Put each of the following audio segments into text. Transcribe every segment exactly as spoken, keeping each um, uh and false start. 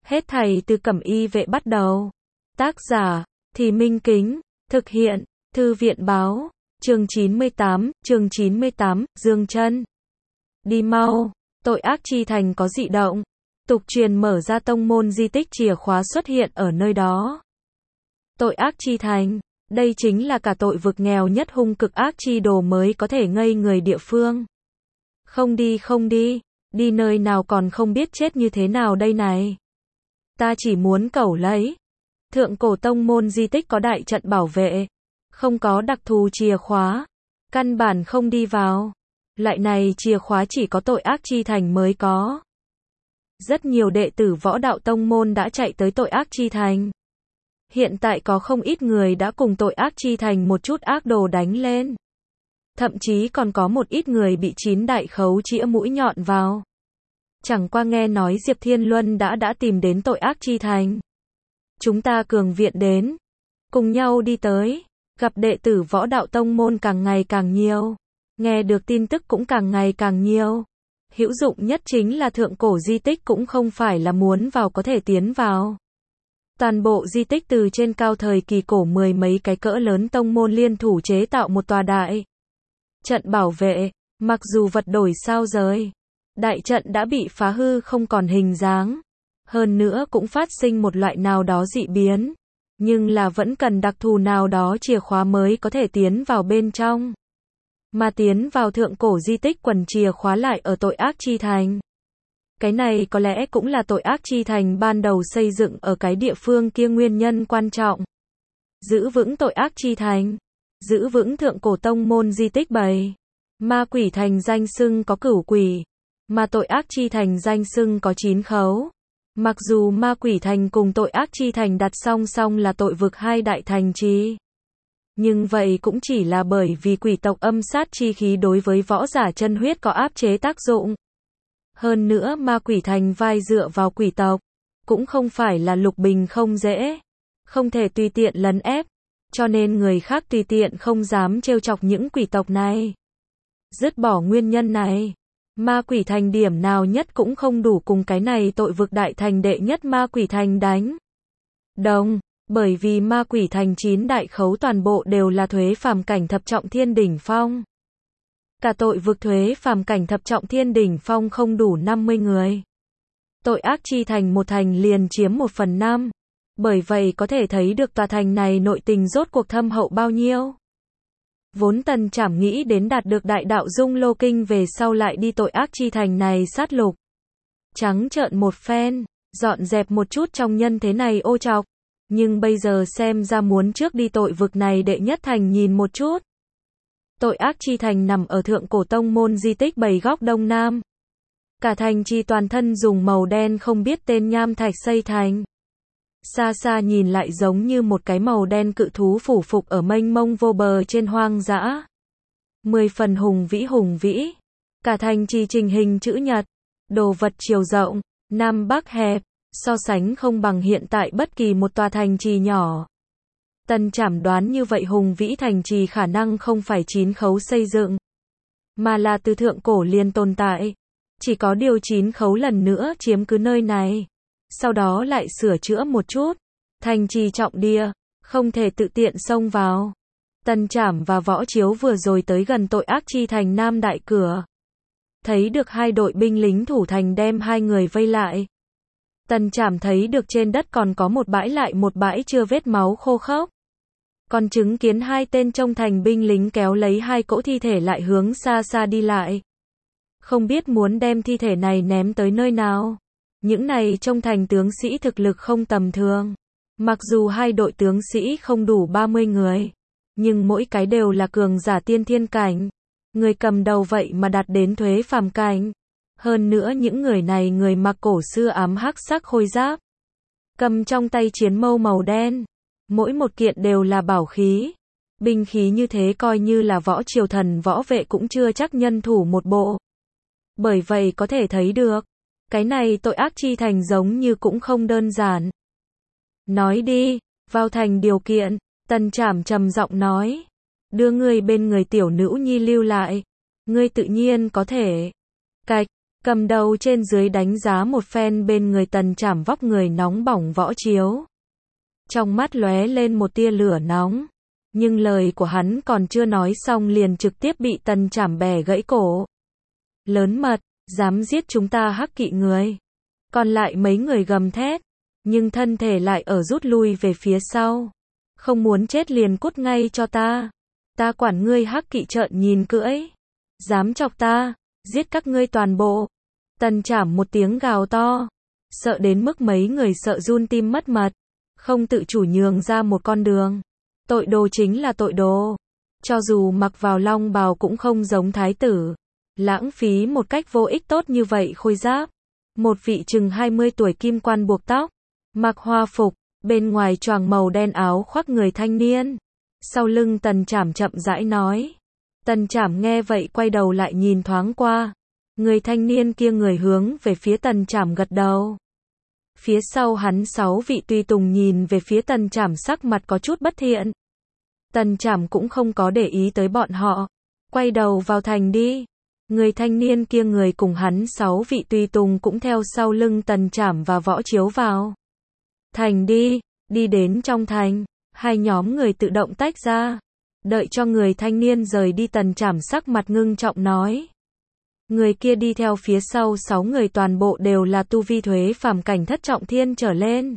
Hết thảy từ Cẩm Y vệ bắt đầu. Tác giả, Thì Minh Kính, thực hiện, Thư viện báo, chương chín mươi tám, chương chín mươi tám, Dương Chân. Đi mau, tội ác chi thành có dị động. Tục truyền mở ra tông môn di tích chìa khóa xuất hiện ở nơi đó. Tội ác chi thành, đây chính là cả tội vực nghèo nhất hung cực ác chi đồ mới có thể ngây người địa phương. Không đi không đi, đi nơi nào còn không biết chết như thế nào đây này. Ta chỉ muốn cẩu lấy. Thượng cổ tông môn di tích có đại trận bảo vệ, không có đặc thù chìa khóa, căn bản không đi vào. Loại này chìa khóa chỉ có tội ác chi thành mới có. Rất nhiều đệ tử võ đạo tông môn đã chạy tới tội ác chi thành. Hiện tại có không ít người đã cùng tội ác chi thành một chút ác đồ đánh lên. Thậm chí còn có một ít người bị chín đại khấu chĩa mũi nhọn vào. Chẳng qua nghe nói Diệp Thiên Luân đã đã tìm đến tội ác chi thành. Chúng ta cường viện đến, cùng nhau đi tới, gặp đệ tử võ đạo tông môn càng ngày càng nhiều, nghe được tin tức cũng càng ngày càng nhiều. Hữu dụng nhất chính là thượng cổ di tích cũng không phải là muốn vào có thể tiến vào. Toàn bộ di tích từ trên cao thời kỳ cổ mười mấy cái cỡ lớn tông môn liên thủ chế tạo một tòa đại trận bảo vệ, mặc dù vật đổi sao rời, đại trận đã bị phá hư không còn hình dáng. Hơn nữa cũng phát sinh một loại nào đó dị biến, nhưng là vẫn cần đặc thù nào đó chìa khóa mới có thể tiến vào bên trong. Mà tiến vào thượng cổ di tích quần chìa khóa lại ở tội ác chi thành. Cái này có lẽ cũng là tội ác chi thành ban đầu xây dựng ở cái địa phương kia nguyên nhân quan trọng. Giữ vững tội ác chi thành, giữ vững thượng cổ tông môn di tích bầy. Ma quỷ thành danh xưng có cửu quỷ, mà tội ác chi thành danh xưng có chín khấu. Mặc dù ma quỷ thành cùng tội ác chi thành đặt song song là tội vực hai đại thành trì. Nhưng vậy cũng chỉ là bởi vì quỷ tộc âm sát chi khí đối với võ giả chân huyết có áp chế tác dụng. Hơn nữa ma quỷ thành vai dựa vào quỷ tộc, cũng không phải là lục bình không dễ, không thể tùy tiện lấn ép, cho nên người khác tùy tiện không dám trêu chọc những quỷ tộc này. Dứt bỏ nguyên nhân này, ma quỷ thành điểm nào nhất cũng không đủ cùng cái này tội vực đại thành đệ nhất ma quỷ thành đánh đồng, bởi vì ma quỷ thành chín đại khấu toàn bộ đều là thuế phàm cảnh thập trọng thiên đỉnh phong. Cả tội vực thuế phàm cảnh thập trọng thiên đỉnh phong không đủ năm mươi người. Tội ác chi thành một thành liền chiếm một phần năm. Bởi vậy có thể thấy được tòa thành này nội tình rốt cuộc thâm hậu bao nhiêu. Vốn Tần Trảm nghĩ đến đạt được đại đạo dung lô kinh về sau lại đi tội ác chi thành này sát lục. Trắng trợn một phen, dọn dẹp một chút trong nhân thế này ô trọc. Nhưng bây giờ xem ra muốn trước đi tội vực này đệ nhất thành nhìn một chút. Tội ác chi thành nằm ở thượng cổ tông môn di tích bảy góc đông nam. Cả thành chi toàn thân dùng màu đen không biết tên nham thạch xây thành. Xa xa nhìn lại giống như một cái màu đen cự thú phủ phục ở mênh mông vô bờ trên hoang dã. Mười phần hùng vĩ hùng vĩ. Cả thành chi trình hình chữ nhật. Đồ vật chiều rộng, nam bắc hẹp, so sánh không bằng hiện tại bất kỳ một tòa thành trì nhỏ. Tần Trảm đoán như vậy hùng vĩ thành trì khả năng không phải chín khấu xây dựng, mà là từ thượng cổ liền tồn tại. Chỉ có điều chín khấu lần nữa chiếm cứ nơi này. Sau đó lại sửa chữa một chút. Thành trì trọng địa, không thể tự tiện xông vào. Tần Trảm và Võ Chiếu vừa rồi tới gần tội ác chi thành nam đại cửa. Thấy được hai đội binh lính thủ thành đem hai người vây lại. Tần Trảm thấy được trên đất còn có một bãi lại một bãi chưa vết máu khô khốc. Còn chứng kiến hai tên trong thành binh lính kéo lấy hai cỗ thi thể lại hướng xa xa đi lại. Không biết muốn đem thi thể này ném tới nơi nào. Những này trong thành tướng sĩ thực lực không tầm thường. Mặc dù hai đội tướng sĩ không đủ ba mươi người, nhưng mỗi cái đều là cường giả tiên thiên cảnh. Người cầm đầu vậy mà đạt đến thuế phàm cảnh. Hơn nữa những người này người mặc cổ xưa ám hắc sắc khôi giáp. Cầm trong tay chiến mâu màu đen. Mỗi một kiện đều là bảo khí. Binh khí như thế coi như là võ triều thần võ vệ cũng chưa chắc nhân thủ một bộ. Bởi vậy có thể thấy được, cái này tội ác chi thành giống như cũng không đơn giản. Nói đi, vào thành điều kiện, Tần Trảm trầm giọng nói. Đưa ngươi bên người tiểu nữ nhi lưu lại. Ngươi tự nhiên có thể. Cạch, cầm đầu trên dưới đánh giá một phen bên người Tần Trảm vóc người nóng bỏng Võ Chiếu. Trong mắt lóe lên một tia lửa nóng, nhưng lời của hắn còn chưa nói xong liền trực tiếp bị Tần Trảm bẻ gãy cổ. Lớn mật, dám giết chúng ta Hắc Kỵ người. Còn lại mấy người gầm thét, nhưng thân thể lại ở rút lui về phía sau. Không muốn chết liền cút ngay cho ta. Ta quản ngươi Hắc Kỵ trợn nhìn cưỡi. Dám chọc ta, giết các ngươi toàn bộ. Tần Trảm một tiếng gào to, sợ đến mức mấy người sợ run tim mất mật, không tự chủ nhường ra một con đường. Tội đồ chính là tội đồ. Cho dù mặc vào long bào cũng không giống thái tử. Lãng phí một cách vô ích tốt như vậy khôi giáp. Một vị chừng hai mươi tuổi kim quan buộc tóc, mặc hoa phục, bên ngoài choàng màu đen áo khoác người thanh niên. Sau lưng Tần Trảm chậm rãi nói. Tần Trảm nghe vậy quay đầu lại nhìn thoáng qua. Người thanh niên kia người hướng về phía Tần Trảm gật đầu. Phía sau hắn sáu vị tùy tùng nhìn về phía Tần Trảm sắc mặt có chút bất thiện. Tần Trảm cũng không có để ý tới bọn họ. Quay đầu vào thành đi. Người thanh niên kia người cùng hắn sáu vị tùy tùng cũng theo sau lưng Tần Trảm và Võ Chiếu vào thành đi. Đi đến trong thành, hai nhóm người tự động tách ra. Đợi cho người thanh niên rời đi, Tần Trảm sắc mặt ngưng trọng nói. Người kia đi theo phía sau sáu người toàn bộ đều là tu vi thuế phàm cảnh thất trọng thiên trở lên.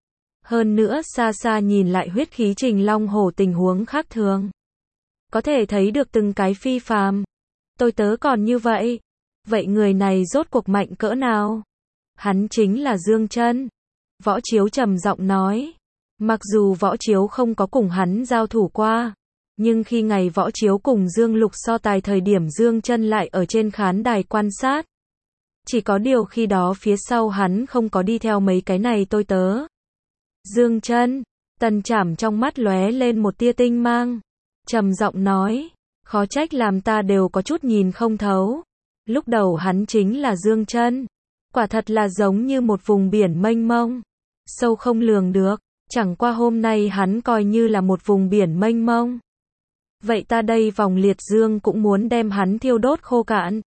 Hơn nữa xa xa nhìn lại huyết khí Trình Long Hổ tình huống khác thường. Có thể thấy được từng cái phi phàm. Tôi tớ còn như vậy. Vậy người này rốt cuộc mạnh cỡ nào? Hắn chính là Dương Chân. Võ Chiếu trầm giọng nói. Mặc dù Võ Chiếu không có cùng hắn giao thủ qua, nhưng khi ngày Võ Chiếu cùng Dương Lục so tài thời điểm Dương Chân lại ở trên khán đài quan sát. Chỉ có điều khi đó phía sau hắn không có đi theo mấy cái này tôi tớ. Dương Chân, Tần Trảm trong mắt lóe lên một tia tinh mang, trầm giọng nói, khó trách làm ta đều có chút nhìn không thấu. Lúc đầu hắn chính là Dương Chân, quả thật là giống như một vùng biển mênh mông, sâu không lường được, chẳng qua hôm nay hắn coi như là một vùng biển mênh mông. Vậy ta đây vòng liệt dương cũng muốn đem hắn thiêu đốt khô cạn.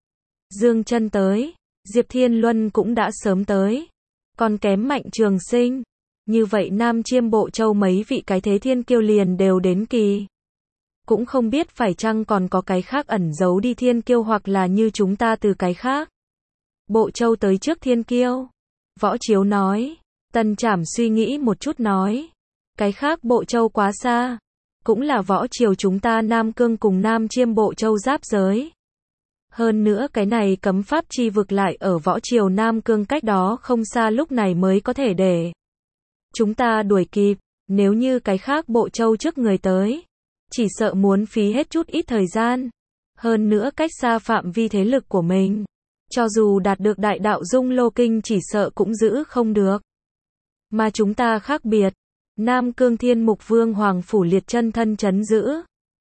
Dương Chân tới, Diệp Thiên Luân cũng đã sớm tới, còn kém Mạnh Trường Sinh. Như vậy Nam Chiêm Bộ Châu mấy vị cái thế thiên kiêu liền đều đến kỳ. Cũng không biết phải chăng còn có cái khác ẩn giấu đi thiên kiêu hoặc là như chúng ta từ cái khác. Bộ Châu tới trước thiên kiêu. Võ Chiếu nói. Tần Trảm suy nghĩ một chút nói. Cái khác Bộ Châu quá xa. Cũng là Võ Triều chúng ta Nam Cương cùng Nam Chiêm Bộ Châu giáp giới. Hơn nữa cái này cấm pháp chi vực lại ở Võ Triều Nam Cương cách đó không xa, lúc này mới có thể để chúng ta đuổi kịp. Nếu như cái khác Bộ Châu trước người tới, chỉ sợ muốn phí hết chút ít thời gian. Hơn nữa cách xa phạm vi thế lực của mình, cho dù đạt được đại đạo dung lô kinh chỉ sợ cũng giữ không được. Mà chúng ta khác biệt. Nam Cương Thiên Mục Vương Hoàng Phủ Liệt chân thân chấn giữ.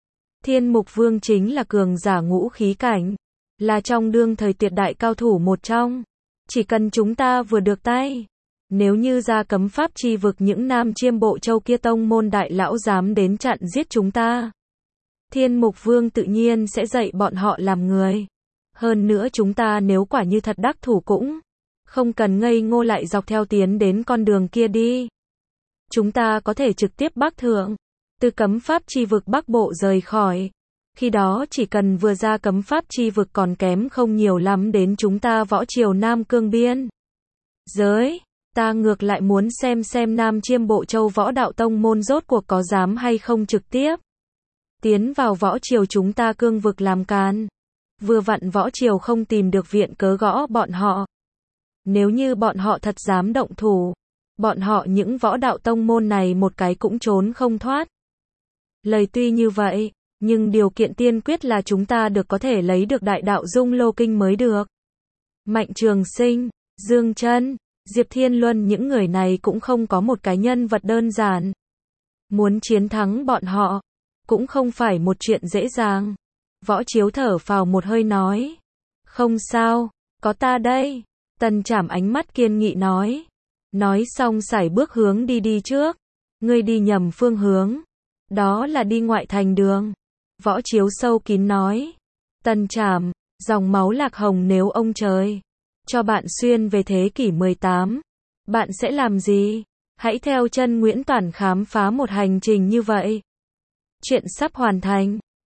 Thiên Mục Vương chính là cường giả ngũ khí cảnh, là trong đương thời tuyệt đại cao thủ một trong. Chỉ cần chúng ta vừa được tay, nếu như ra cấm pháp chi vực những Nam Chiêm Bộ Châu kia tông môn đại lão dám đến chặn giết chúng ta, Thiên Mục Vương tự nhiên sẽ dạy bọn họ làm người. Hơn nữa chúng ta nếu quả như thật đắc thủ cũng không cần ngây ngô lại dọc theo tiến đến con đường kia đi. Chúng ta có thể trực tiếp bắc thượng, từ cấm pháp chi vực Bắc Bộ rời khỏi. Khi đó chỉ cần vừa ra cấm pháp chi vực còn kém không nhiều lắm đến chúng ta Võ Triều Nam Cương biên giới. Ta ngược lại muốn xem xem Nam Chiêm Bộ Châu Võ Đạo Tông môn rốt cuộc có dám hay không trực tiếp tiến vào Võ Triều chúng ta cương vực làm càn. Vừa vặn Võ Triều không tìm được viện cớ gõ bọn họ. Nếu như bọn họ thật dám động thủ, bọn họ những võ đạo tông môn này một cái cũng trốn không thoát. Lời tuy như vậy, nhưng điều kiện tiên quyết là chúng ta được có thể lấy được đại đạo dung lô kinh mới được. Mạnh Trường Sinh, Dương Chân, Diệp Thiên Luân những người này cũng không có một cái nhân vật đơn giản. Muốn chiến thắng bọn họ, cũng không phải một chuyện dễ dàng. Võ Chiếu thở phào một hơi nói. Không sao, có ta đây. Tần Trảm ánh mắt kiên nghị nói. Nói xong sải bước hướng đi đi trước. Ngươi đi nhầm phương hướng. Đó là đi ngoại thành đường. Võ Chiếu sâu kín nói. Tần Trảm, dòng máu lạc hồng nếu ông trời cho bạn xuyên về thế kỷ mười tám. Bạn sẽ làm gì? Hãy theo chân Nguyễn Toản khám phá một hành trình như vậy. Chuyện sắp hoàn thành.